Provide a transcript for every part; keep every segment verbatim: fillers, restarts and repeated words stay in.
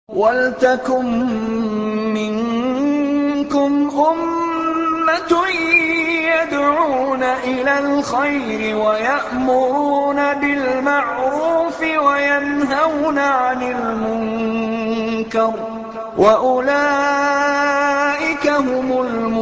وَلْتَكُن مِّنكُمْ أُمَّةٌ يَدْعُونَ إِلَى الْخَيْرِ وَيَأْمُرُونَ بِالْمَعْرُوفِ وَيَنْهَوْنَ عَنِ الْمُنكَرِ ۚ وَأُولَٰئِكَ هُمُ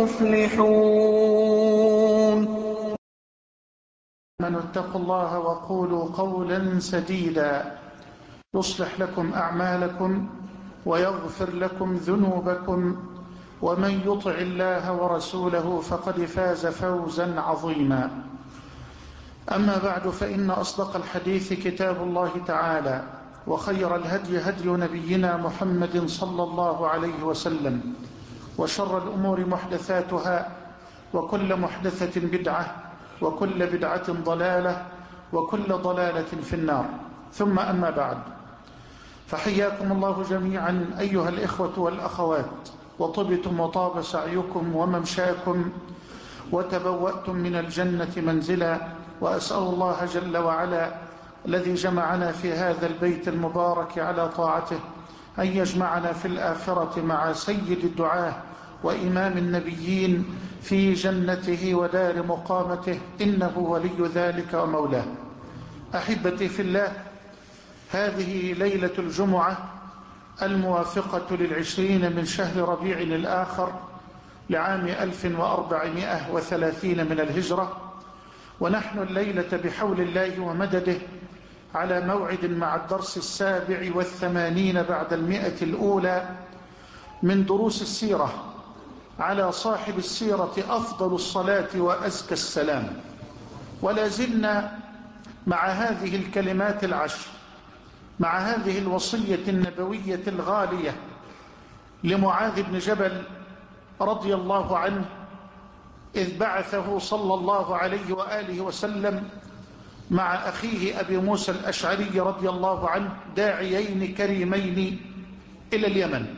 الْمُفْلِحُونَ. آمنوا اتقوا الله وقولوا قولا سديدا يصلح لكم أعمالكم ويغفر لكم ذنوبكم، ومن يطع الله ورسوله فقد فاز فوزا عظيما. أما بعد، فإن أصدق الحديث كتاب الله تعالى، وخير الهدي هدي نبينا محمد صلى الله عليه وسلم، وشر الأمور محدثاتها، وكل محدثة بدعة، وكل بدعة ضلالة، وكل ضلالة في النار. ثم أما بعد، فحياكم الله جميعا أيها الإخوة والأخوات، وطبتم وطاب سعيكم وممشاكم، وتبوأتم من الجنة منزلا. وأسأل الله جل وعلا الذي جمعنا في هذا البيت المبارك على طاعته أن يجمعنا في الآخرة مع سيد الدعاة وإمام النبيين في جنته ودار مقامته، إنه ولي ذلك ومولاه. أحبتي في الله، هذه ليلة الجمعة الموافقة للعشرين من شهر ربيع الآخر لعام ألف وأربعمائة وثلاثين من الهجرة، ونحن الليلة بحول الله ومدده على موعد مع الدرس السابع والثمانين بعد المئة الأولى من دروس السيرة على صاحب السيرة أفضل الصلاة وأزكى السلام. ولا زلنا مع هذه الكلمات العشر، مع هذه الوصية النبوية الغالية لمعاذ بن جبل رضي الله عنه، إذ بعثه صلى الله عليه وآله وسلم مع أخيه أبي موسى الأشعري رضي الله عنه داعيين كريمين إلى اليمن.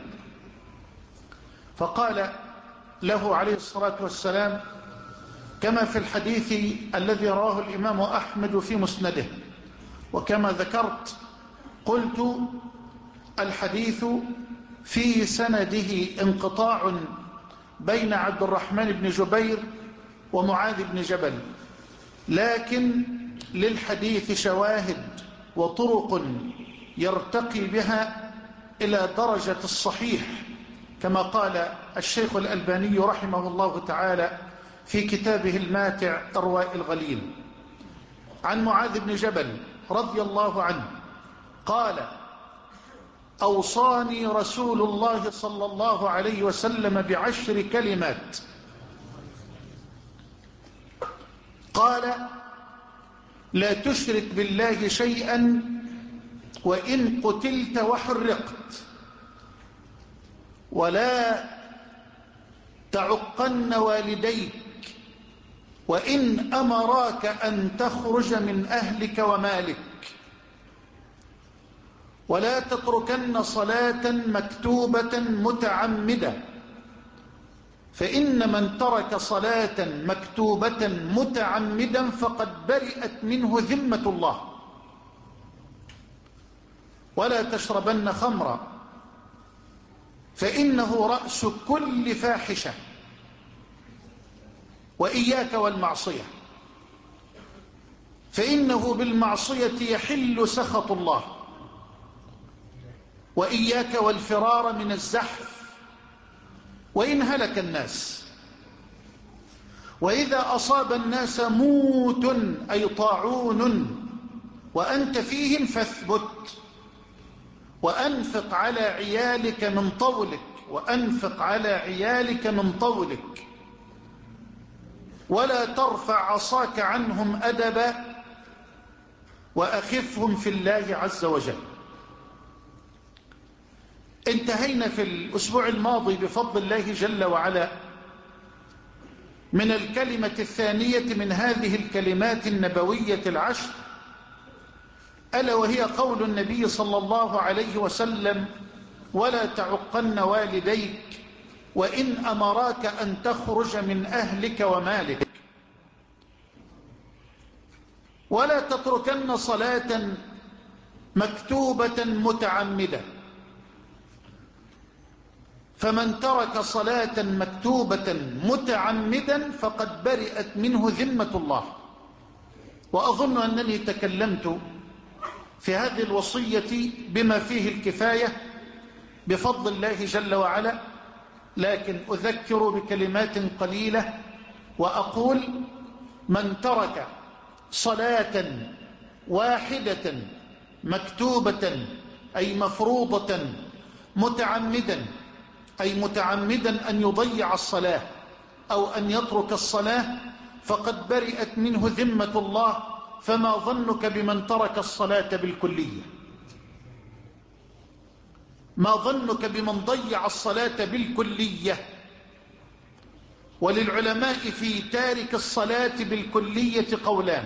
فقال له عليه الصلاة والسلام كما في الحديث الذي رواه الإمام أحمد في مسنده، وكما ذكرت قلت الحديث في سنده انقطاع بين عبد الرحمن بن جبير ومعاذ بن جبل، لكن للحديث شواهد وطرق يرتقي بها إلى درجة الصحيح، كما قال الشيخ الألباني رحمه الله تعالى في كتابه الماتع إرواء الغليل عن معاذ بن جبل رضي الله عنه قال: أوصاني رسول الله صلى الله عليه وسلم بعشر كلمات. قال: لا تشرك بالله شيئا وإن قتلت وحرقت، ولا تعقن والديك وإن أمراك أن تخرج من أهلك ومالك، ولا تتركن صلاة مكتوبة متعمدة، فإن من ترك صلاة مكتوبة متعمدا فقد برئت منه ذمة الله، ولا تشربن خمرا، فإنه رأس كل فاحشة، وإياك والمعصية، فإنه بالمعصية يحل سخط الله، وإياك والفرار من الزحف، وإن هلك الناس، وإذا أصاب الناس موت أي طاعون وأنت فيهم فاثبت، وأنفق على عيالك من طولك، وأنفق على عيالك من طولك، ولا ترفع عصاك عنهم أدبا، وأخفهم في الله عز وجل. انتهينا في الأسبوع الماضي بفضل الله جل وعلا من الكلمة الثانية من هذه الكلمات النبوية العشر، ألا وهي قول النبي صلى الله عليه وسلم: ولا تعقن والديك وإن أمراك أن تخرج من أهلك ومالك، ولا تتركن صلاة مكتوبة متعمدة، فمن ترك صلاة مكتوبة متعمدا فقد برئت منه ذمة الله. وأظن أنني تكلمت في هذه الوصية بما فيه الكفاية بفضل الله جل وعلا، لكن أذكر بكلمات قليلة وأقول: من ترك صلاة واحدة مكتوبة أي مفروضة متعمدا، أي متعمدا أن يضيع الصلاة أو أن يترك الصلاة، فقد برئت منه ذمة الله. فما ظنك بمن ترك الصلاة بالكلية؟ ما ظنك بمن ضيع الصلاة بالكلية؟ وللعلماء في تارك الصلاة بالكلية قولان: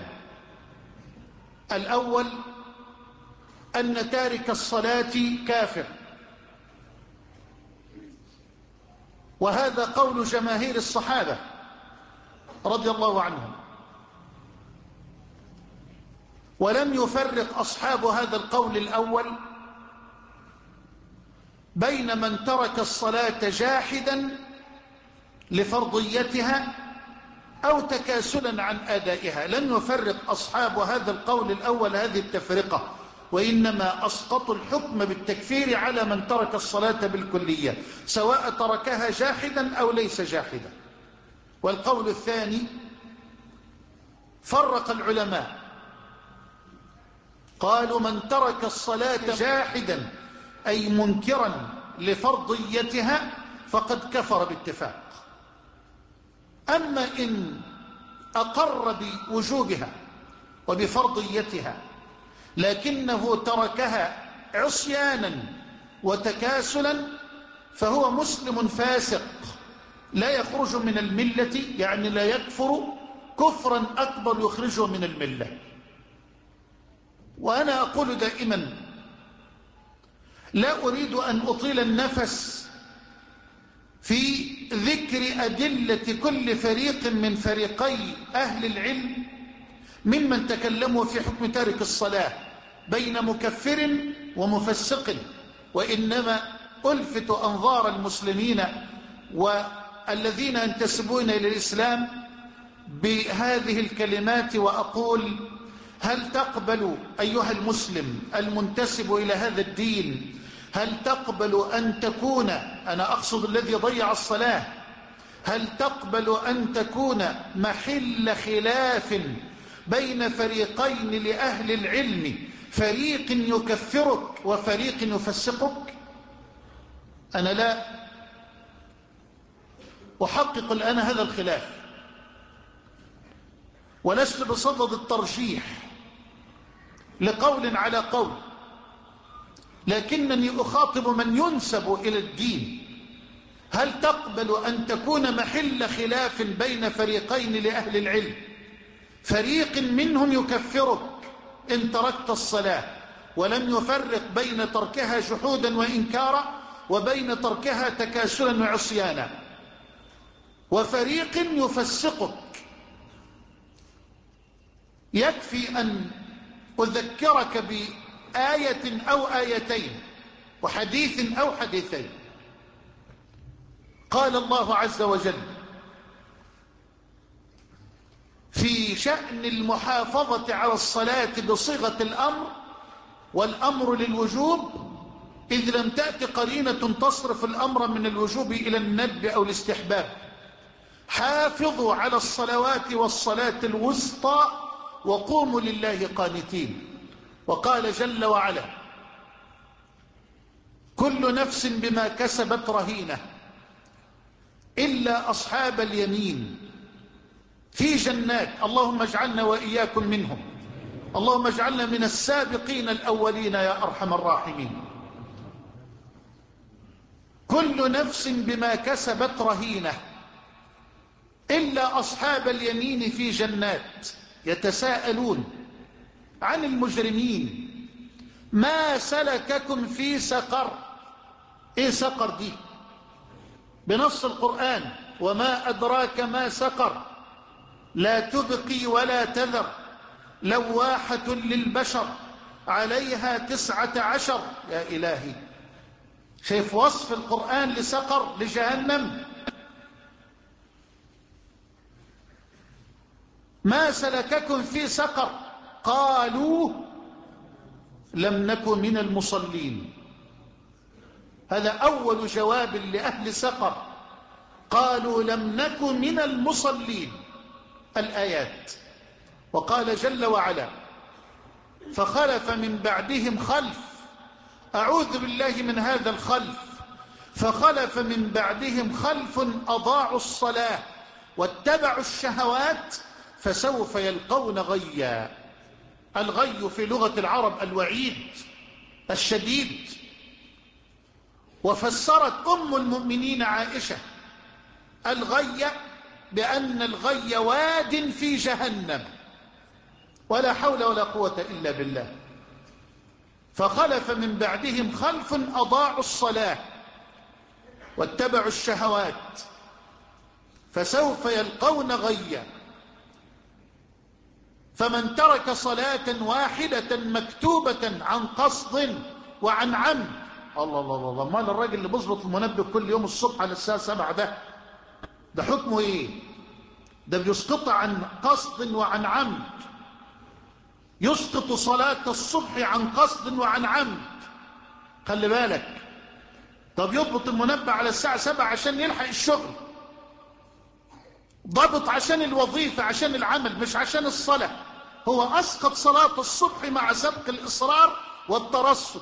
الأول أن تارك الصلاة كافر، وهذا قول جماهير الصحابة رضي الله عنهم، ولم يفرق أصحاب هذا القول الأول بين من ترك الصلاة جاحدا لفرضيتها أو تكاسلا عن أدائها. لم يفرق أصحاب هذا القول الأول هذه التفرقة، وإنما أسقطوا الحكم بالتكفير على من ترك الصلاة بالكلية، سواء تركها جاحدا أو ليس جاحدا. والقول الثاني فرق العلماء، قالوا: من ترك الصلاة جاحدا أي منكرا لفرضيتها فقد كفر باتفاق. أما إن أقر بوجوبها وبفرضيتها لكنه تركها عصيانا وتكاسلا فهو مسلم فاسق لا يخرج من الملة، يعني لا يكفر كفرا أكبر يخرجه من الملة. وأنا أقول دائما: لا أريد أن أطيل النفس في ذكر أدلة كل فريق من فريقي أهل العلم ممن تكلموا في حكم تارك الصلاة بين مكفر ومفسق، وإنما ألفت أنظار المسلمين والذين ينتسبون إلى الإسلام بهذه الكلمات وأقول: هل تقبل أيها المسلم المنتسب إلى هذا الدين، هل تقبل أن تكون، أنا أقصد الذي ضيع الصلاة، هل تقبل أن تكون محل خلاف بين فريقين لأهل العلم، فريق يكفرك وفريق يفسقك؟ أنا لا أحقق الآن هذا الخلاف، ولست بصدد الترجيح لقول على قول، لكنني أخاطب من ينسب إلى الدين: هل تقبل أن تكون محل خلاف بين فريقين لأهل العلم، فريق منهم يكفرك إن تركت الصلاة ولم يفرق بين تركها جحودا وإنكارا وبين تركها تكاسلا وعصيانا، وفريق يفسقك؟ يكفي أن أذكرك بآية أو آيتين وحديث أو حديثين. قال الله عز وجل في شأن المحافظة على الصلاة بصيغة الأمر، والأمر للوجوب إذ لم تأت قرينة تصرف الأمر من الوجوب إلى الندب أو الاستحباب: حافظوا على الصلوات والصلاة الوسطى وقوموا لله قانتين. وقال جل وعلا: كل نفس بما كسبت رهينة إلا أصحاب اليمين في جنات، اللهم اجعلنا وإياكم منهم، اللهم اجعلنا من السابقين الأولين يا أرحم الراحمين. كل نفس بما كسبت رهينة إلا أصحاب اليمين في جنات يتساءلون عن المجرمين ما سلككم في سقر. إيه سقر دي؟ بنص القرآن: وما أدراك ما سقر لا تبقي ولا تذر لواحة للبشر عليها تسعة عشر. يا إلهي، شايف وصف القرآن لسقر لجهنم؟ ما سلككم في سقر؟ قالوا لم نكن من المصلين. هذا أول جواب لأهل سقر، قالوا لم نكن من المصلين. الآيات. وقال جل وعلا فخلف من بعدهم خلف، أعوذ بالله من هذا الخلف، فخلف من بعدهم خلف أضاعوا الصلاة واتبعوا الشهوات فسوف يلقون غيا. الغي في لغة العرب الوعيد الشديد. وفسرت أم المؤمنين عائشة الغي بأن الغي واد في جهنم، ولا حول ولا قوة إلا بالله. فخلف من بعدهم خلف أضاعوا الصلاة واتبعوا الشهوات فسوف يلقون غيا. فمن ترك صلاة واحدة مكتوبة عن قصد وعن عمد. الله الله الله، مال الراجل اللي بيظبط المنبه كل يوم الصبح على الساعة سبعة ده ده حكمه ايه؟ ده بيسقط عن قصد وعن عمد. يسقط صلاة الصبح عن قصد وعن عمد. خلي بالك. طب يضبط المنبه على الساعة سبعة عشان يلحق الشغل، ضبط عشان الوظيفة عشان العمل مش عشان الصلاة. هو أسقط صلاة الصبح مع سبق الإصرار والترصد،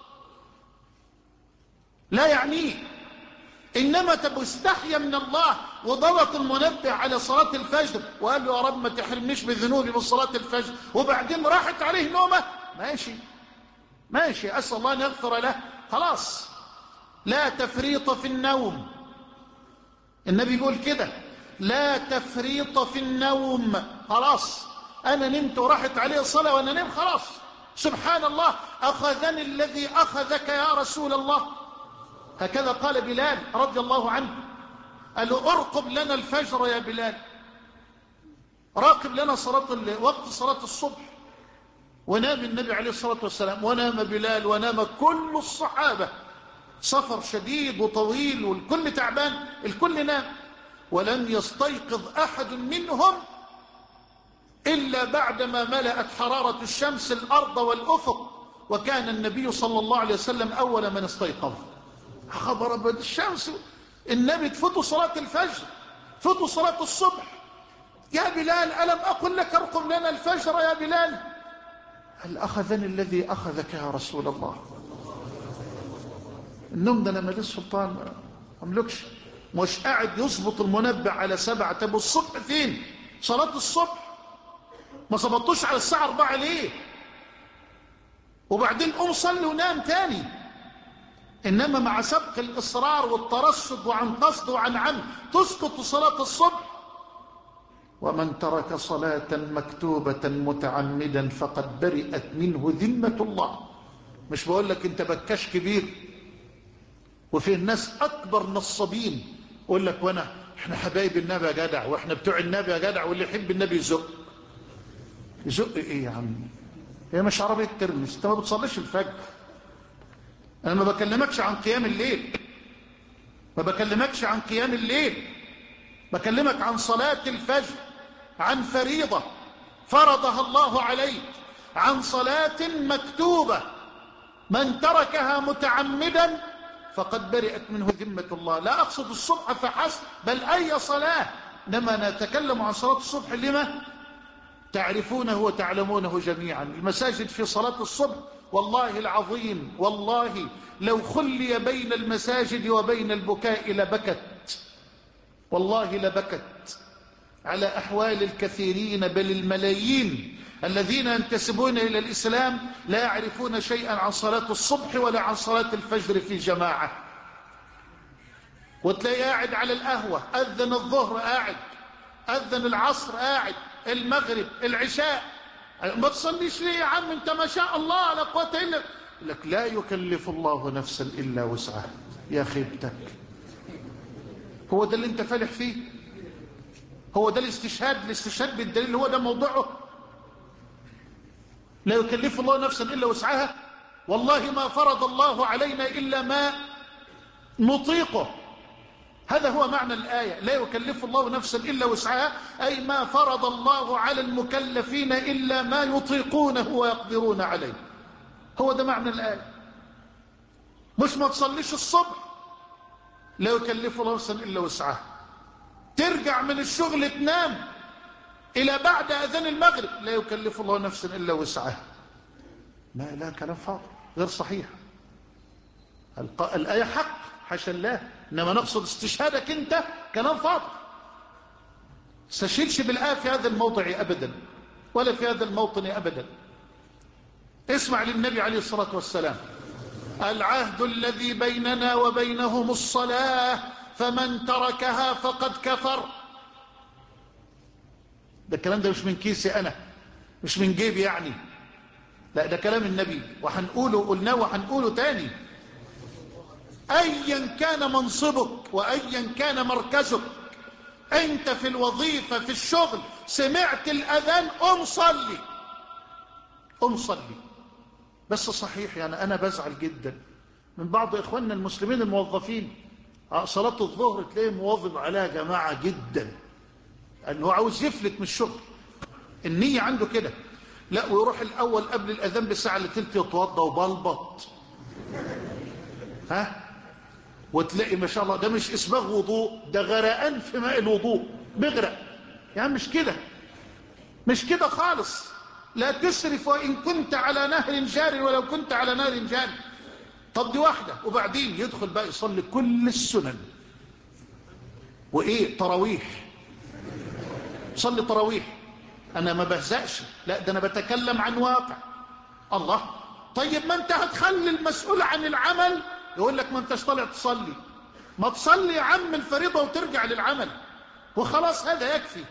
لا يعنيه. إنما تبقى استحيا من الله وضبط المنبه على صلاة الفجر وقال له يا رب ما تحرمنيش بذنوبي من صلاة الفجر، وبعدين راحت عليه نومه، ماشي ماشي، أسأل الله أن يغفر له، خلاص. لا تفريط في النوم. النبي يقول كده لا تفريط في النوم. خلاص أنا نمت وراحت عليه الصلاة وأنا نمت، خلاص. سبحان الله، أخذني الذي أخذك يا رسول الله. هكذا قال بلال رضي الله عنه، قال له ارقب لنا الفجر يا بلال، راقب لنا صلاة وقت صلاة الصبح. ونام النبي عليه الصلاة والسلام ونام بلال ونام كل الصحابة. سفر شديد وطويل والكل تعبان، الكل نام، ولم يستيقظ أحد منهم إلا بعدما ملأت حرارة الشمس الأرض والأفق، وكان النبي صلى الله عليه وسلم أول من استيقظ. خبر أبد الشمس، النبي تفوتوا صلاة الفجر، فوتوا صلاة الصبح. يا بلال ألم أقل لك ارقم لنا الفجر يا بلال؟ هل أخذني الذي أخذك يا رسول الله؟ النوم ده أنا ماليش سلطان، ما أملكش. مش قاعد يظبط المنبه على سبعة. طب الصبح فين؟ صلاة الصبح ما صبطوش على الساعة أربعة ليه؟ وبعدين قوم صلي ونام تاني. إنما مع سبق الإصرار والترصد وعن قصد وعن عمد تسقط صلاة الصبح. ومن ترك صلاة مكتوبة متعمدا فقد برئت منه ذمة الله. مش بقول لك انت بكاش كبير، وفي الناس أكبر نصابين يقول لك وانا احنا حبايب النبي يا جدع، واحنا بتوع النبي يا جدع، واللي يحب النبي يزق. يزق ايه يا عم؟ هي مش عربية ترمس، انت ما بتصليش الفجر. انا ما بكلمكش عن قيام الليل، ما بكلمكش عن قيام الليل، بكلمك عن صلاة الفجر، عن فريضة فرضها الله عليك، عن صلاة مكتوبة من تركها متعمدا فقد برئت منه ذمة الله. لا أقصد الصبح فحسب، بل أي صلاة، إنما نتكلم عن صلاة الصبح لما تعرفونه وتعلمونه جميعا. المساجد في صلاة الصبح والله العظيم، والله لو خلي بين المساجد وبين البكاء لبكت، والله لبكت على أحوال الكثيرين بل الملايين الذين ينتسبون إلى الإسلام لا يعرفون شيئا عن صلاة الصبح ولا عن صلاة الفجر في جماعة. وتلاقي قاعد على القهوة، أذن الظهر قاعد، أذن العصر قاعد، المغرب العشاء، ما تصليش ليه يا عم انت ما شاء الله لا قوة إلا لك. لا يكلف الله نفسا إلا وسعها. يا خيبتك، هو ده اللي انت فالح فيه؟ هو ده الاستشهاد؟ الاستشهاد بالدليل هو ده موضوعه؟ لا يكلف الله نفسا إلا وسعها. والله ما فرض الله علينا إلا ما نطيقه. هذا هو معنى الآية، لا يكلف الله نفسا إلا وسعها، أي ما فرض الله على المكلفين إلا ما يطيقونه ويقدرون عليه. هو ده معنى الآية. مش ما تصليش الصبح، لا يكلف الله نفسا إلا وسعها. ترجع من الشغل تنام إلى بعد أذان المغرب، لا يكلف الله نفسا إلا وسعها. ما لا، كلام فاضي غير صحيح. الآية حق حاشا الله، إنما نقصد استشهادك أنت كلام فاضي. استشهدش بالآية في هذا الموضع أبدا، ولا في هذا الموطن أبدا. اسمع للنبي عليه الصلاة والسلام: العهد الذي بيننا وبينهم الصلاة، فمن تركها فقد كفر. ده الكلام ده مش من كيسي أنا، مش من جيبي يعني، لا، ده كلام النبي، وحنقوله قلناه وحنقوله تاني. أيا كان منصبك وأيا كان مركزك، أنت في الوظيفة في الشغل سمعت الأذان قم صلي، قم صلي. بس صحيح يعني أنا بزعل جدا من بعض إخواننا المسلمين الموظفين، صلاة الظهر تلاقيه مواظب عليها جماعة جدا، أنه عاوز يفلت من الشغل، النية عنده كده، لا، ويروح الأول قبل الأذان بساعة لتلت يتوضى وبلبط، ها، وتلاقي ما شاء الله ده مش اسباغ وضوء، ده غرقان في ماء الوضوء، بيغرق. يعني مش كده، مش كده خالص. لا تسرف وإن كنت على نهر جاري ولو كنت على نهر جاري. طب دي واحدة، وبعدين يدخل بقى يصلي كل السنن، وإيه، تراويح، صلي تراويح. أنا ما بهزأش، لا، ده أنا بتكلم عن واقع. الله، طيب ما أنت هتخلي المسؤول عن العمل يقول لك ما أنتش طالع تصلي، ما تصلي يا عم الفريضة وترجع للعمل وخلاص، هذا يكفي.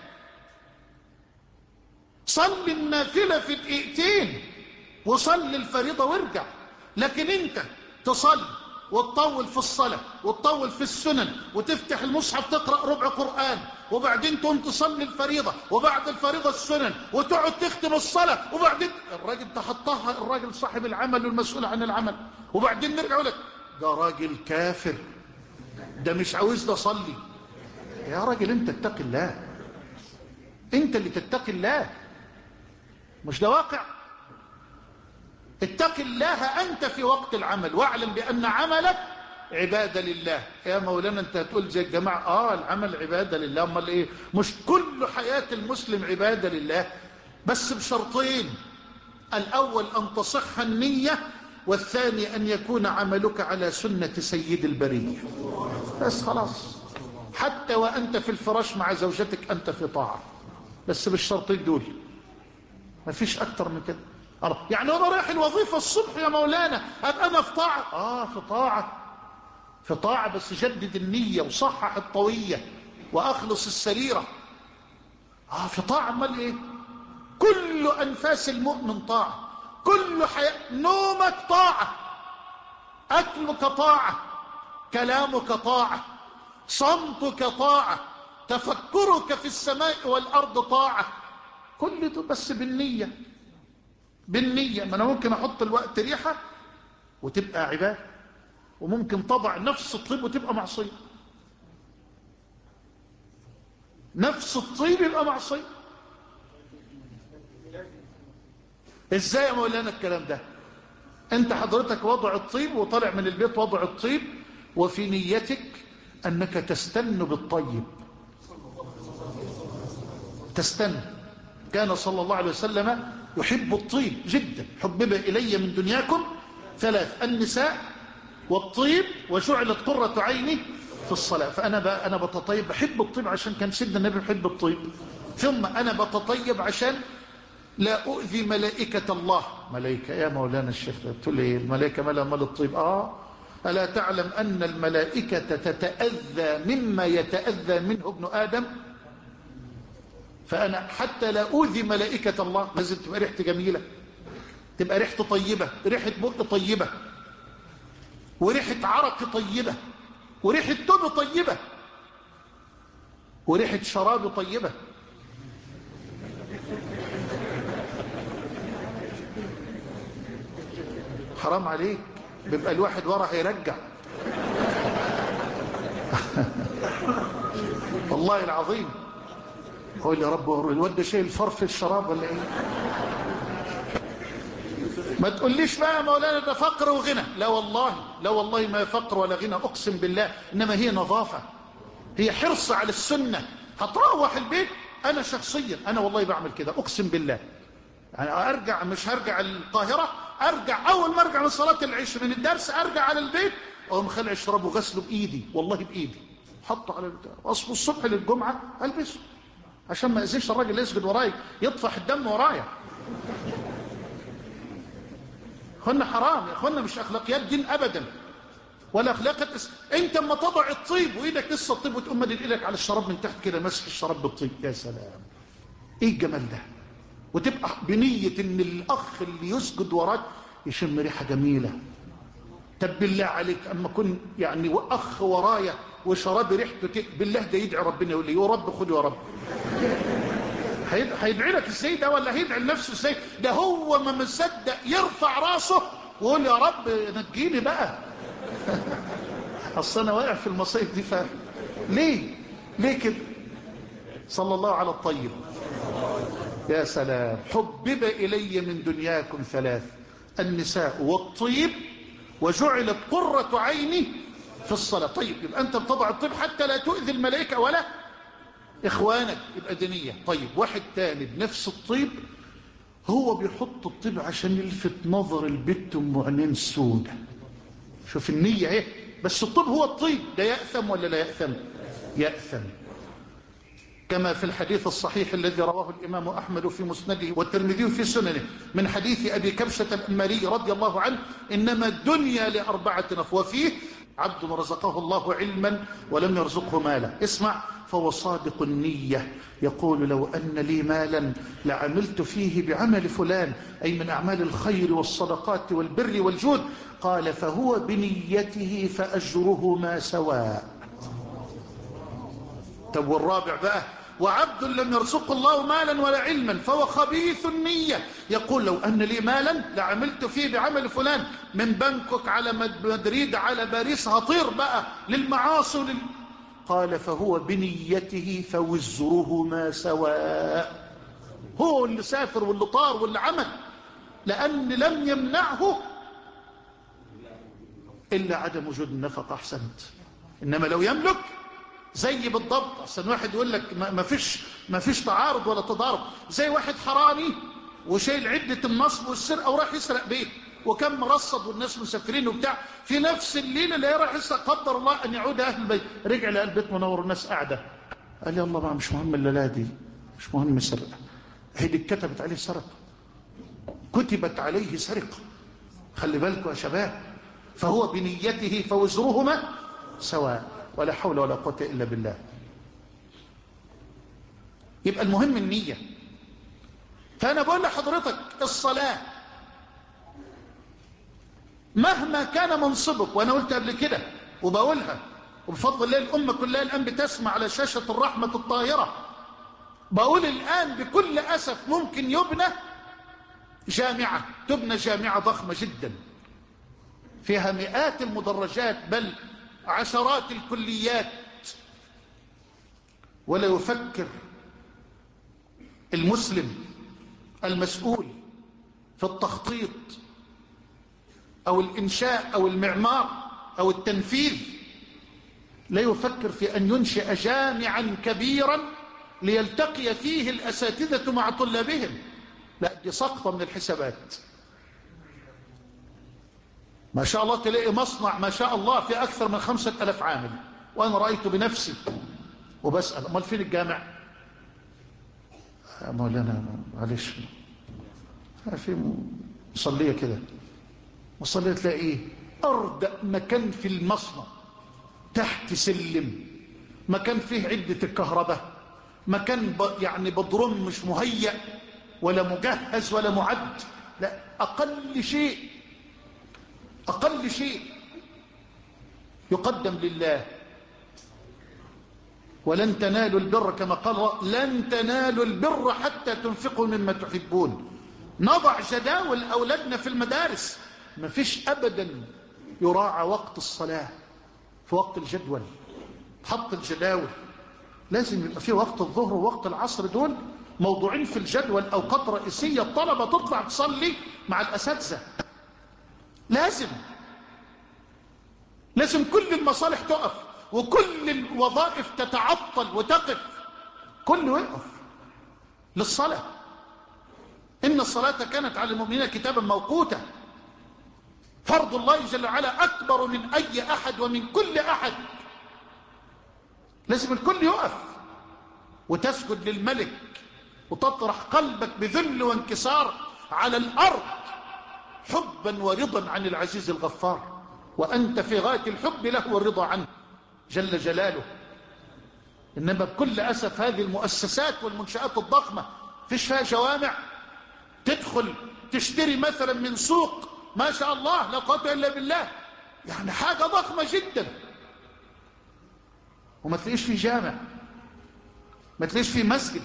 صلي النافلة في دقيقتين وصلي الفريضة وارجع. لكن انت تصلي وتطول في الصلاة وتطول في السنن وتفتح المصحف تقرأ ربع قرآن، وبعدين تقوم تصلي الفريضة، وبعد الفريضة السنن، وتقعد تختم الصلاة، وبعدين الراجل تحطها، الراجل صاحب العمل والمسؤول عن العمل، وبعدين نرجع لك ده راجل كافر، ده مش عاوز ده صلي. يا راجل انت اتق الله، انت اللي تتقي الله، مش ده واقع. اتق الله أنت في وقت العمل، واعلم بأن عملك عبادة لله. يا مولانا أنت هتقول زي الجماعة آه العمل عبادة لله، أمال إيه؟ مش كل حياة المسلم عبادة لله، بس بشرطين: الأول أن تصح النية، والثاني أن يكون عملك على سنة سيد البرية. بس خلاص، حتى وأنت في الفراش مع زوجتك أنت في طاعة، بس بالشرطين دول، ما فيش أكتر من كده. يعني أنا رايح الوظيفة الصبح يا مولانا أبقى أنا في طاعة؟ آه في طاعة، في طاعة، بس جدد النية وصحح الطوية وأخلص السريرة. آه في طاعة، أمال إيه؟ كل أنفاس المؤمن طاعة، كل حياة، نومك طاعة، أكلك طاعة، كلامك طاعة، صمتك طاعة، تفكرك في السماء والأرض طاعة، كل ده بس بالنية، بالنية. ما أنا ممكن أحط الوقت ريحة وتبقى عبادة، وممكن طبع نفس الطيب وتبقى معصية، نفس الطيب يبقى معصية. ازاي يا مولانا الكلام ده؟ انت حضرتك وضع الطيب وطلع من البيت وضع الطيب، وفي نيتك انك تستن بالطيب، تستن. كان صلى الله عليه وسلم يحب الطيب جدا. حبب إلي من دنياكم ثلاث: النساء والطيب وجعلت قرة عيني في الصلاة. فأنا أنا بتطيب، بحب الطيب عشان كان سيدنا النبي يحب الطيب. ثم أنا بتطيب عشان لا أؤذي ملائكة الله. ملائكة يا مولانا الشيخ تقول لي الملائكة ملا مال الطيب؟ آه ألا تعلم أن الملائكة تتأذى مما يتأذى منه ابن آدم؟ فأنا حتى لا أؤذي ملائكة الله لازم تبقى ريحتي جميلة، تبقى ريحتي طيبة، ريحة بق طيبة، وريحة عرق طيبة، وريحة توب طيبة، وريحة شراب طيبة. حرام عليك، بيبقى الواحد ورا هيرجع. والله العظيم. قول يا رب الواد ده شايل فرف الشراب ولا ايه؟ ما تقوليش بقى يا مولانا ده فقر وغنى. لا والله، لا والله ما فقر ولا غنى، اقسم بالله. انما هي نظافة، هي حرص على السنة. هتروح البيت، انا شخصيا انا والله بعمل كده اقسم بالله. يعني ارجع، مش هرجع القاهرة، ارجع اول ما ارجع من صلاة العشاء من الدرس ارجع على البيت اقوم خلع الشراب وغسله بايدي، والله بايدي، حطه على البتاع، اصحى الصبح للجمعة البسه عشان ما اذيش الراجل اللي يسجد ورايا يطفح الدم ورايا. اخوانا حرام يا اخوانا، مش اخلاقيات دين ابدا ولا اخلاقيات. انت اما تضع الطيب وايدك لسه الطيب وتقوم مدد ايدك على الشراب من تحت كده مسح الشراب بالطيب، يا سلام ايه الجمال ده. وتبقى بنية ان الاخ اللي يسجد وراك يشم ريحة جميلة. طب بالله عليك اما كن يعني اخ ورايا وشراب ريحته بالله ده يدعي ربنا يقول لي يا رب خذ يا رب. هيدعي لك ازاي ده؟ ولا هيدعي لنفسه ازاي ده؟ هو ما مصدق يرفع راسه ويقول يا رب نجيني بقى. اصل انا واقع في المصايب دي. فاهم ليه؟ ليه كده؟ صلى الله على الطيب. يا سلام. حبب الي من دنياكم ثلاث: النساء والطيب وجعلت قرة عيني في الصلاة. طيب يبقى انت بتضع الطيب حتى لا تؤذي الملائكة ولا اخوانك، يبقى دينية. طيب واحد تاني بنفس الطيب هو بيحط الطيب عشان يلفت نظر البت ام عينين سودة. شوف النية اهي. بس الطيب هو الطيب ده يأثم ولا لا يأثم؟ يأثم. كما في الحديث الصحيح الذي رواه الإمام أحمد في مسنده والترمذي في سننه من حديث أبي كبشة الأنماري رضي الله عنه: إنما الدنيا لأربعة نفر، وفيه عبد رزقه الله علما ولم يرزقه مالا. اسمع: فهو صادق النية يقول لو أن لي مالا لعملت فيه بعمل فلان، أي من أعمال الخير والصدقات والبر والجود. قال فهو بنيته فأجرهما سواء. طب والرابع بقى: وعبد لم يرزق الله مالا ولا علما فهو خبيث النية يقول لو أن لي مالا لعملت فيه بعمل فلان، من بانكوك على مدريد على باريس، هطير بقى للمعاصي ولل... قال فهو بنيته فوزرهما سواء. هو اللي سافر واللي طار واللي عمل، لأن لم يمنعه إلا عدم وجود النفقة. أحسنت. إنما لو يملك زي بالضبط. اصلا واحد يقول لك ما فيش ما فيش تعارض ولا تضارب. زي واحد حرامي وشايل عده النصب والسرقه وراح يسرق بيت، وكان مرصد والناس مسافرين وبتاع، في نفس الليله اللي راح يسرق قدر الله ان يعود اهل البيت، رجع لقى البيت منور والناس قاعده، قال يلا بقى مش مهم الليله دي، مش مهم سرقه. هي دي اتكتبت عليه سرقه، كتبت عليه سرقه. خلي بالكم يا شباب. فهو بنيته فوزرهما سواء، ولا حول ولا قوة إلا بالله. يبقى المهم النية. فأنا بقول لحضرتك الصلاة مهما كان منصبك، وأنا قلت قبل كده وبقولها وبفضل الله الأمة كلها الآن بتسمع على شاشة الرحمة الطاهرة، بقول الآن بكل أسف ممكن يبنى جامعة، تبنى جامعة ضخمة جدا فيها مئات المدرجات بل عشرات الكليات، ولا يفكر المسلم المسؤول في التخطيط أو الإنشاء أو المعمار أو التنفيذ، لا يفكر في أن ينشئ جامعا كبيرا ليلتقي فيه الأساتذة مع طلابهم. لا، دي سقطة من الحسابات. ما شاء الله تلاقي مصنع ما شاء الله في أكثر من خمسة ألاف عامل، وأنا رأيته بنفسي وبسأل امال فين الجامع؟ مولانا معلش في مصلية كده، مصلية تلاقيه أردأ مكان في المصنع، تحت سلم، مكان فيه عدة الكهرباء، مكان يعني بدروم مش مهيأ ولا مجهز ولا معد، لا، أقل شيء أقل شيء يقدم لله. ولن تنالوا البر كما قال لن تنالوا البر حتى تنفقوا مما تحبون. نضع جداول أولادنا في المدارس، ما فيش أبدا يراعى وقت الصلاة في وقت الجدول، حط الجداول، لازم يبقى في وقت الظهر ووقت العصر، دول موضوعين في الجدول، أوقات رئيسية الطلبة تطلع تصلي مع الأساتذة. لازم لازم كل المصالح تقف وكل الوظائف تتعطل وتقف، كله يقف للصلاة. إن الصلاة كانت على المؤمنين كتابا موقوتا. فرض الله جل وعلا أكبر من أي أحد ومن كل أحد. لازم الكل يقف وتسجد للملك وتطرح قلبك بذل وانكسار على الأرض حبا ورضا عن العزيز الغفار، وأنت في غاية الحب له والرضا عنه جل جلاله. إنما بكل أسف هذه المؤسسات والمنشآت الضخمة فيش فيها جوامع. تدخل تشتري مثلا من سوق ما شاء الله لا قوة إلا بالله، يعني حاجة ضخمة جدا، وما تلاقيش فيه جامع، ما تلاقيش فيه مسجد.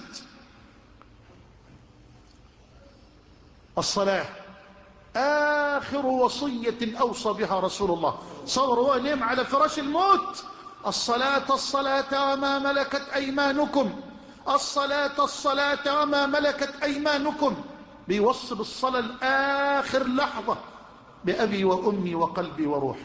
الصلاة آخر وصية أوصى بها رسول الله صور هو نام على فراش الموت: الصلاة الصلاة وما ملكت أيمانكم، الصلاة الصلاة وما ملكت أيمانكم. بيوصي بالصلاة الآخر لحظة: بأبي وأمي وقلبي وروحي.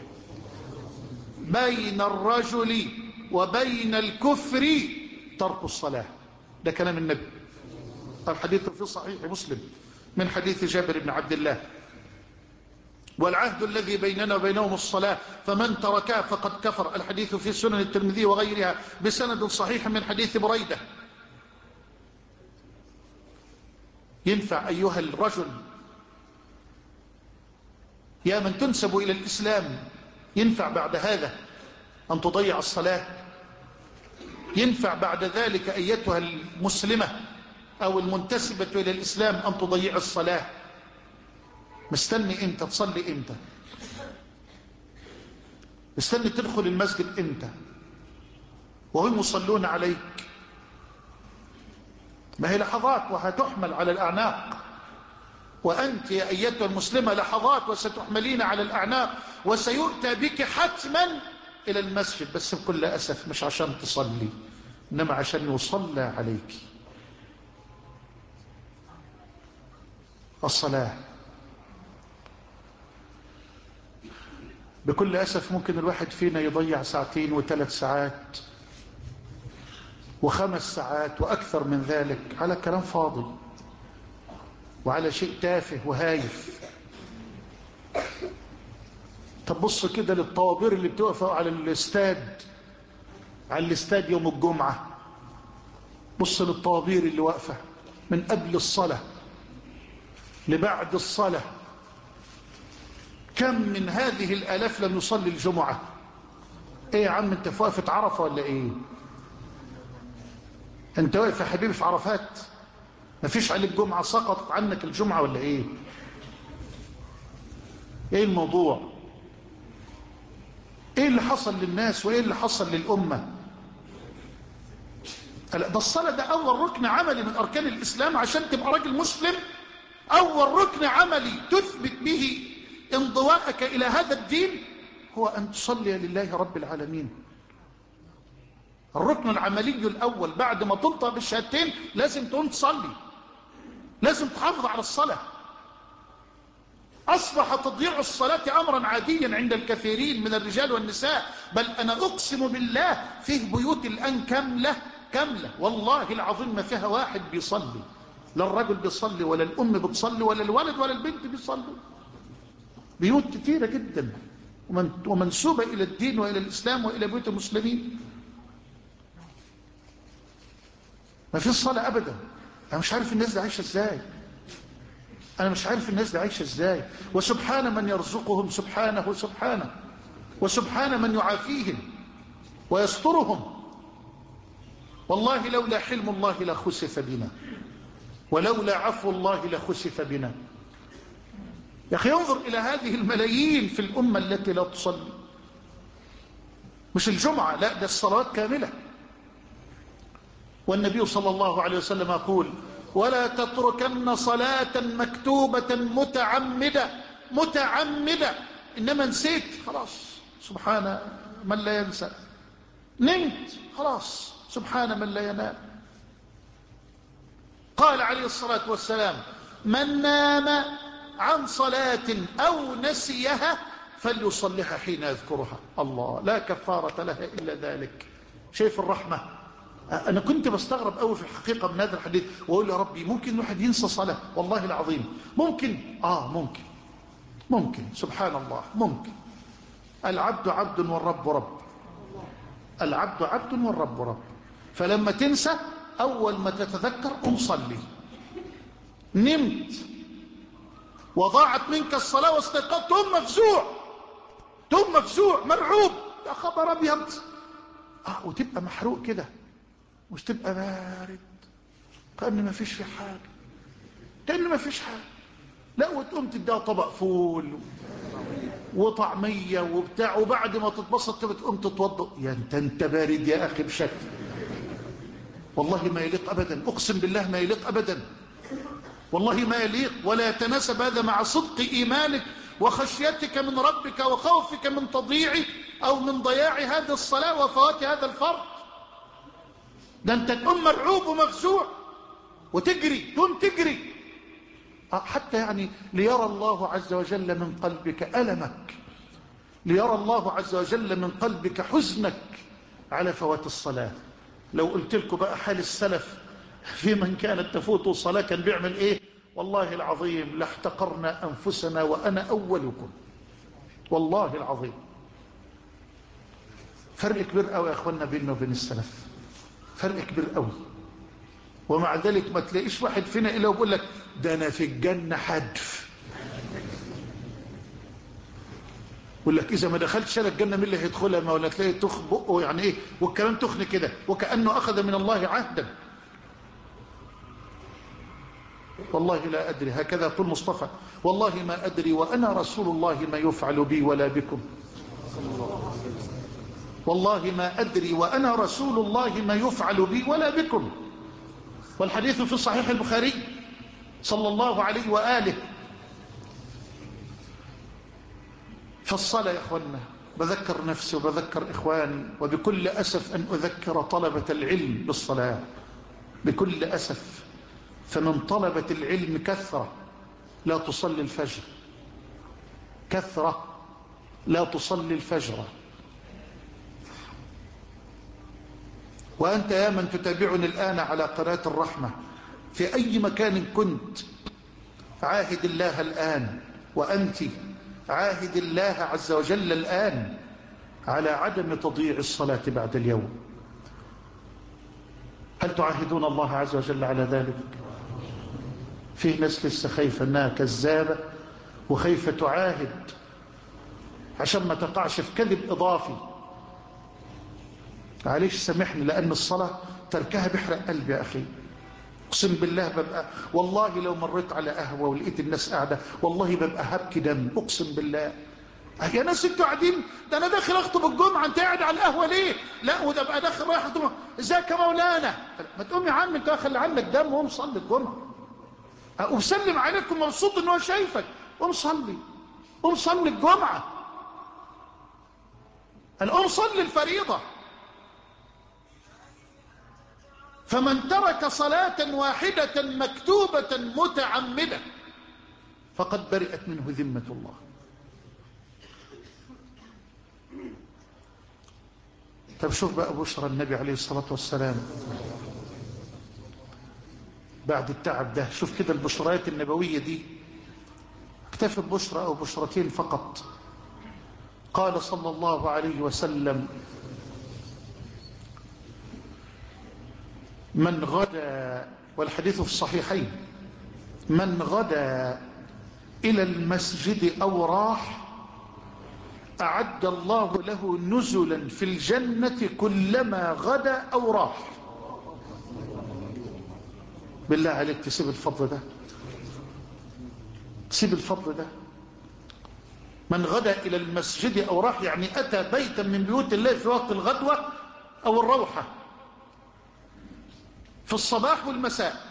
بين الرجل وبين الكفر ترك الصلاة. ده كلام النبي، الحديث في صحيح مسلم من حديث جابر بن عبد الله: والعهد الذي بيننا وبينهم الصلاة فمن تركها فقد كفر. الحديث في سنن الترمذي وغيرها بسند صحيح من حديث بريدة. ينفع أيها الرجل يا من تنسب إلى الإسلام، ينفع بعد هذا أن تضيع الصلاة؟ ينفع بعد ذلك أيتها المسلمة أو المنتسبة إلى الإسلام أن تضيع الصلاة؟ مستني إمتى تصلي؟ إمتى مستني تدخل المسجد؟ إمتى وهم يصلون عليك؟ ما هي لحظات وهتحمل على الأعناق، وأنت يا أيتها المسلمة لحظات وستحملين على الأعناق، وسيؤتى بك حتما إلى المسجد، بس بكل أسف مش عشان تصلي، إنما عشان يصلى عليك. الصلاة بكل أسف ممكن الواحد فينا يضيع ساعتين وثلاث ساعات وخمس ساعات وأكثر من ذلك على كلام فاضي وعلى شيء تافه وهايف. طب بص كده للطوابير اللي بتقف على الاستاد، على الاستاد يوم الجمعة، بص للطوابير اللي واقفة من قبل الصلاة لبعد الصلاة. كم من هذه الآلاف لم يصلي الجمعة؟ ايه يا عم انت في وقفة عرفة ولا ايه؟ انت واقف يا حبيبي في عرفات؟ ما فيش عليك جمعة؟ سقطت عنك الجمعة ولا ايه؟ ايه الموضوع؟ ايه اللي حصل للناس وايه اللي حصل للأمة؟ ده الصلاة ده أول ركن عملي من أركان الإسلام. عشان تبقى راجل مسلم أول ركن عملي تثبت به انضواءك إلى هذا الدين هو أن تصلي لله رب العالمين. الركن العملي الأول بعد ما تنطق بالشهادتين لازم تقوم تصلي، لازم تحافظ على الصلاة. أصبح تضييع الصلاة أمرا عاديا عند الكثيرين من الرجال والنساء، بل أنا أقسم بالله فيه بيوت الآن كاملة كاملة والله العظيم ما فيها واحد بيصلي، لا الرجل بيصلي ولا الأم بتصلي ولا الولد ولا البنت بيصلوا. بيوت كثيرة جدا ومنسوبة إلى الدين وإلى الإسلام وإلى بيوت المسلمين ما في الصلاة أبدا. أنا مش عارف الناس دي عايشة إزاي، أنا مش عارف الناس دي عايشة إزاي. وسبحان من يرزقهم سبحانه سبحانه، وسبحان من يعافيهم ويسترهم. والله لولا حلم الله لخسف بنا، ولولا عفو الله لخسف بنا. يا أخي انظر إلى هذه الملايين في الأمة التي لا تصلي، مش الجمعة، لا ده الصلاة كاملة. والنبي صلى الله عليه وسلم يقول: ولا تتركن صلاة مكتوبة متعمدة متعمدة، إنما نسيت خلاص، سبحان من لا ينسى، نمت خلاص، سبحان من لا ينام. قال عليه الصلاة والسلام: من نام عن صلاة أو نسيها فليصلها حين يذكرها. الله، لا كفارة لها إلا ذلك. شايف الرحمة؟ أنا كنت بستغرب أوي في الحقيقة من هذا الحديث، وأقول يا ربي ممكن الواحد ينسى صلاة؟ والله العظيم ممكن. آه ممكن، ممكن، سبحان الله، ممكن. العبد عبد والرب رب. العبد عبد والرب رب. فلما تنسى أول ما تتذكر قم صلي. نمت وضاعت منك الصلاة واستيقظت تم مفزوع، تم مفزوع مرعوب، يا خبر أبيض. آه وتبقى محروق كده، مش تبقى بارد كأن ما فيش في حاجة، كأن ما فيش حاجة. لا، وتقوم تديها طبق فول وطعمية وبتاع، وبعد ما تتبسط كده تقوم تتوضأ. يا انت انت بارد يا أخي بشكل والله ما يليق أبدا، أقسم بالله ما يليق أبدا، والله ما يليق، ولا يتناسب هذا مع صدق إيمانك وخشيتك من ربك وخوفك من تضييع أو من ضياع هذه الصلاة وفوات هذا الفرض. ده انت تقوم مرعوب ومفزوع وتجري، تقوم تجري حتى يعني ليرى الله عز وجل من قلبك ألمك، ليرى الله عز وجل من قلبك حزنك على فوات الصلاة. لو قلت لكم بقى حال السلف في من كانت تفوت الصلاة كان بيعمل ايه، والله العظيم لاحتقرنا أنفسنا وأنا أولكم، والله العظيم. فرق كبير قوي يا أخوانا بيننا وبين السلف، فرق كبير قوي. ومع ذلك ما تلاقيش واحد فينا إلا ويقول لك ده أنا في الجنة حدف. يقول لك إذا ما دخلتش أنا الجنة مين اللي هيدخلها؟ ما ولا تلاقي تخ بقه يعني إيه، والكلام تخن كده وكأنه أخذ من الله عهدا. والله لا أدري، هكذا يقول مصطفى: والله ما أدري وأنا رسول الله ما يفعل بي ولا بكم. والله ما أدري وأنا رسول الله ما يفعل بي ولا بكم. والحديث في صحيح البخاري صلى الله عليه وآله. فالصلاة يا أخوانا، بذكر نفسي وبذكر إخواني، وبكل أسف أن أذكر طلبة العلم بالصلاة، بكل أسف. فمن طلبة العلم كثرة لا تصلي الفجر، كثرة لا تصلي الفجر. وأنت يا من تتابعني الآن على قناة الرحمة في أي مكان كنت، عاهد الله الآن، وأنت عاهد الله عز وجل الآن على عدم تضييع الصلاة بعد اليوم. هل تعاهدون الله عز وجل على ذلك؟ فيه ناس لسه خايفة أنها كذابة وخايفة تعاهد عشان ما تقعش في كذب إضافي. معليش سامحني، لأن الصلاة تركها بيحرق قلبي يا أخي. اقسم بالله ببقى والله لو مريت على قهوة ولقيت الناس قاعدة والله ببقى هبكي دم، اقسم بالله. يا ناس انتوا قاعدين، ده انا داخل اخطب الجمعة، انت قاعد على القهوة ليه؟ لا وده بقى داخل رايح اخطب، ازيك يا مولانا؟ ما تقوم يا عم انت داخل عنك دم، وقوم صلي الجمعة وسلم عليكم، مبسوط ان هو شايفك، قوم صلي، قوم صلي الجمعة، انا قوم صلي الفريضة. فمن ترك صلاة واحدة مكتوبة متعمدة فقد برئت منه ذمة الله. طب شوف بقى بشرى النبي عليه الصلاة والسلام بعد التعب ده، شوف كده البشرات النبوية دي، اكتفى ببشرة أو بشرتين فقط. قال صلى الله عليه وسلم: من غدا، والحديث في الصحيحين، من غدا إلى المسجد أو راح أعد الله له نزلا في الجنة كلما غدا أو راح. بالله عليك تسيب الفضل ده؟ تسيب الفضل ده؟ من غدا إلى المسجد أو راح يعني أتى بيتا من بيوت الله في وقت الغدوة أو الروحة، في الصباح والمساء.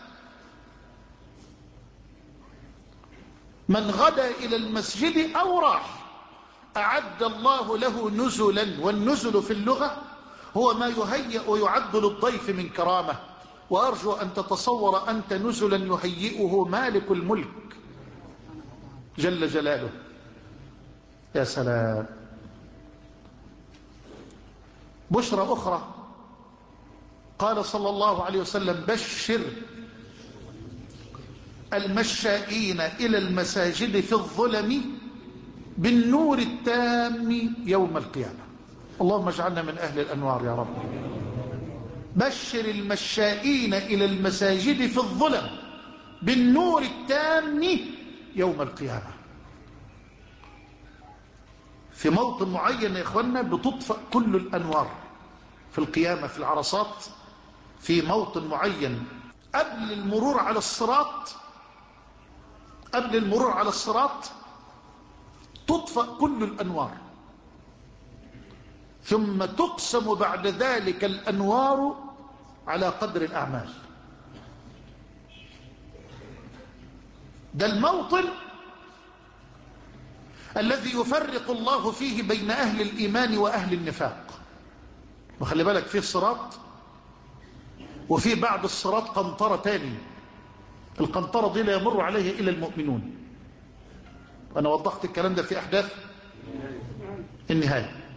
من غدا إلى المسجد أو راح أعد الله له نزلا، والنزل في اللغة هو ما يهيئ ويعد للضيف من كرامة. وأرجو أن تتصور أنت نزلا يهيئه مالك الملك جل جلاله. يا سلام. بشرى أخرى، قال صلى الله عليه وسلم: بشر المشائين إلى المساجد في الظلم بالنور التام يوم القيامة. اللهم اجعلنا من أهل الأنوار يا رب. بشر المشائين إلى المساجد في الظلم بالنور التام يوم القيامة. في موطن معين يا إخوانا بتطفأ كل الأنوار في القيامة، في العرصات، في موطن معين قبل المرور على الصراط، قبل المرور على الصراط تطفأ كل الأنوار، ثم تقسم بعد ذلك الأنوار على قدر الأعمال. ده الموطن الذي يفرق الله فيه بين أهل الإيمان وأهل النفاق. وخلي بالك، فيه الصراط وفي بعد الصراط قنطرة تاني. القنطرة دي لا يمر عليها إلا المؤمنون، وأنا وضحت الكلام ده في أحداث النهاية.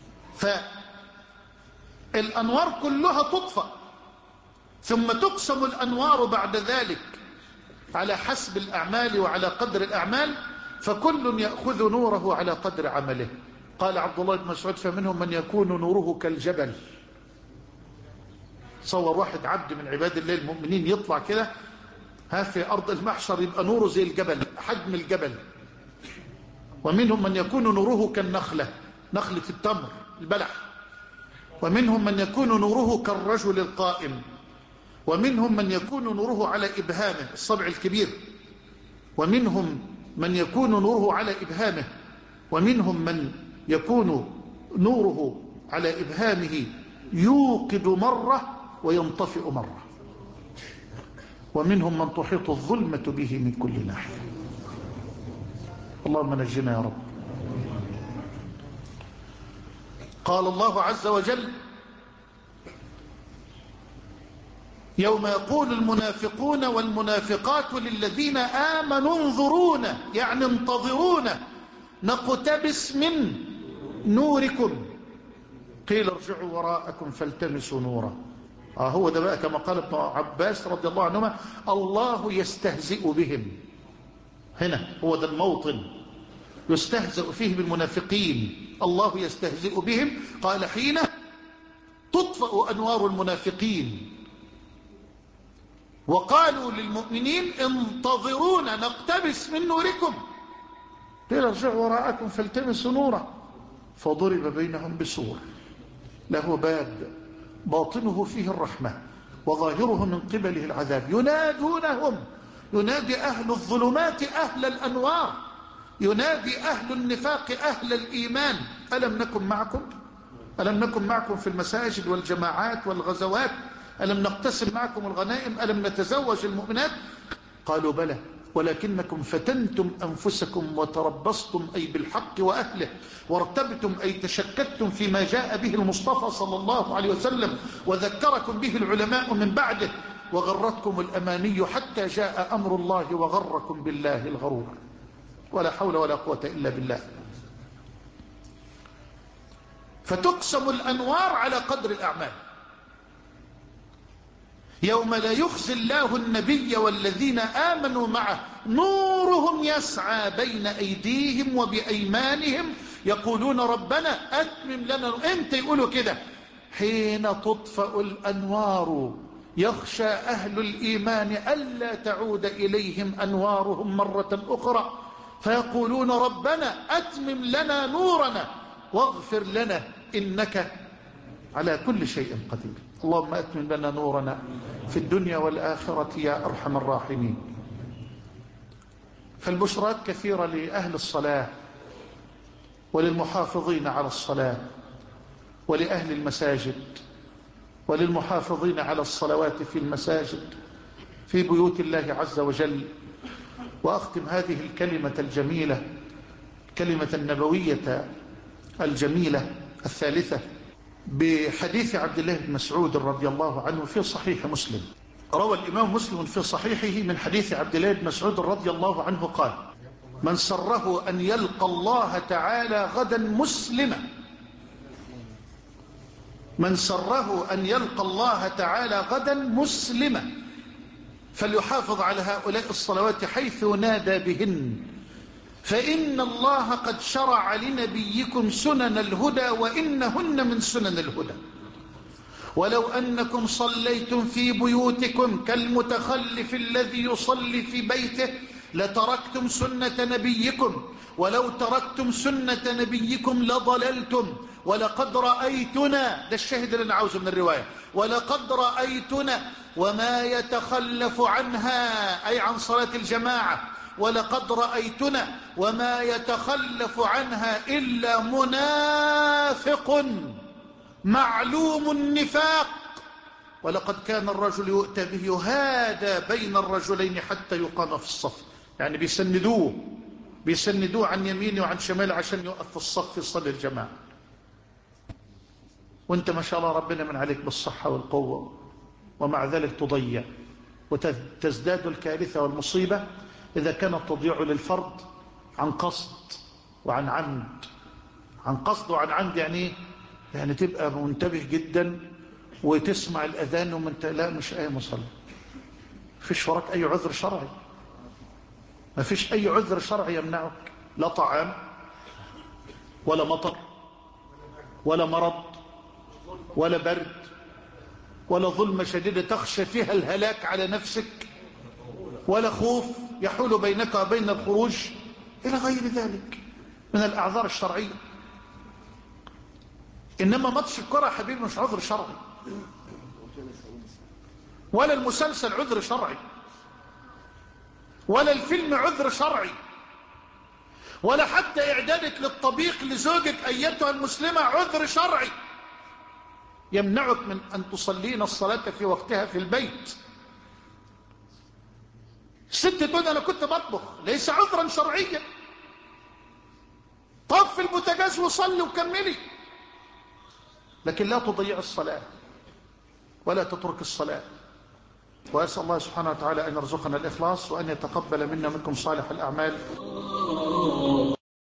فالأنوار كلها تطفأ، ثم تقسم الأنوار بعد ذلك على حسب الأعمال وعلى قدر الأعمال، فكل يأخذ نوره على قدر عمله. قال عبد الله بن مسعود: فمنهم من يكون نوره كالجبل. صور واحد عبد من عباد الله المؤمنين يطلع كده ها في أرض المحشر يبقى نوره زي الجبل، حجم الجبل. ومنهم من يكون نوره كالنخلة، نخلة التمر البلح. ومنهم من يكون نوره كالرجل القائم. ومنهم من يكون نوره على إبهامه، الصبع الكبير. ومنهم من يكون نوره على إبهامه. ومنهم من يكون نوره على إبهامه يوقد مرة وينطفئ مرة. ومنهم من تحيط الظلمة به من كل ناحية. اللهم نجنا يا رب. قال الله عز وجل: يوم يقول المنافقون والمنافقات للذين آمنوا انظرونا، يعني انتظرونا، نقتبس من نوركم، قيل ارجعوا وراءكم فالتمسوا نورا. آه هو ده بقى كما قال ابن عباس رضي الله عنهما: الله يستهزئ بهم. هنا هو ده الموطن يستهزئ فيه بالمنافقين، الله يستهزئ بهم. قال: حين تطفأ أنوار المنافقين. وقالوا للمؤمنين: انتظرونا نقتبس من نوركم، قيل ارجعوا وراءكم فالتمسوا نورا، فضرب بينهم بسور له باب باطنه فيه الرحمة وظاهره من قبله العذاب. ينادونهم، ينادي أهل الظلمات أهل الأنوار، ينادي أهل النفاق أهل الإيمان: ألم نكن معكم؟ ألم نكن معكم في المساجد والجماعات والغزوات؟ ألم نقتسم معكم الغنائم؟ ألم نتزوج المؤمنات؟ قالوا: بلى، ولكنكم فتنتم أنفسكم وتربصتم، أي بالحق وأهله، وارتبتم، أي تشككتم فيما جاء به المصطفى صلى الله عليه وسلم وذكركم به العلماء من بعده، وغرتكم الأماني حتى جاء أمر الله وغركم بالله الغرور. ولا حول ولا قوة إلا بالله. فتقسم الأنوار على قدر الأعمال. يوم لا يخزي الله النبي والذين آمنوا معه نورهم يسعى بين أيديهم وبأيمانهم يقولون ربنا أتمم لنا. امتى يقولوا كده؟ حين تطفأ الأنوار يخشى أهل الإيمان ألا تعود إليهم أنوارهم مرة أخرى، فيقولون ربنا أتمم لنا نورنا واغفر لنا إنك على كل شيء قدير. اللهم أتمم لنا نورنا في الدنيا والآخرة يا أرحم الراحمين. فالبشرات كثيرة لأهل الصلاة وللمحافظين على الصلاة ولأهل المساجد وللمحافظين على الصلوات في المساجد في بيوت الله عز وجل. وأختم هذه الكلمة الجميلة، كلمة النبوية الجميلة الثالثة: بحديث عبد الله بن مسعود رضي الله عنه في صحيح مسلم. روى الإمام مسلم في صحيحه من حديث عبد الله بن مسعود رضي الله عنه قال: من سره أن يلقى الله تعالى غدا مسلما من سره أن يلقى الله تعالى غدا مسلما فليحافظ على هؤلاء الصلوات حيث نادى بهن، فإن الله قد شرع لنبيكم سنن الهدى وإنهن من سنن الهدى. ولو أنكم صليتم في بيوتكم كالمتخلف الذي يصلي في بيته لتركتم سنة نبيكم، ولو تركتم سنة نبيكم لضللتم. ولقد رأيتنا، ده الشاهد اللي أنا عاوزه من الرواية، ولقد رأيتنا وما يتخلف عنها، أي عن صلاة الجماعة، ولقد رأيتنا وما يتخلف عنها إلا منافق معلوم النفاق، ولقد كان الرجل يؤتى به يهادى بين الرجلين حتى يقام في الصف. يعني بيسندوه بيسندوه عن يمينه وعن شماله عشان يقف في الصف يصلي الجماعة. وانت ما شاء الله ربنا من عليك بالصحة والقوة، ومع ذلك تضيع وتزداد الكارثة والمصيبة إذا كانت تضيع للفرد عن قصد وعن عمد. عن قصد وعن عمد يعني يعني تبقى منتبه جدا وتسمع الأذان ومن لا مش أي مصلي، فيش وراك أي عذر شرعي، ما فيش أي عذر شرعي يمنعك، لا طعام ولا مطر ولا مرض ولا برد ولا ظلمة شديدة تخشى فيها الهلاك على نفسك، ولا خوف يحول بينك وبين الخروج، إلى غير ذلك من الأعذار الشرعية. إنما ماتش الكرة يا حبيبي مش عذر شرعي، ولا المسلسل عذر شرعي، ولا الفيلم عذر شرعي، ولا حتى إعدادك للطبيخ لزوجك أيتها المسلمة عذر شرعي يمنعك من أن تصلين الصلاة في وقتها في البيت. الست تقول أنا كنت بطبخ، ليس عذرا شرعيا، طف في البوتاجاز وصلي وكملي، لكن لا تضيع الصلاة ولا تترك الصلاة. وأسأل الله سبحانه وتعالى أن يرزقنا الإخلاص وأن يتقبل منا منكم صالح الأعمال.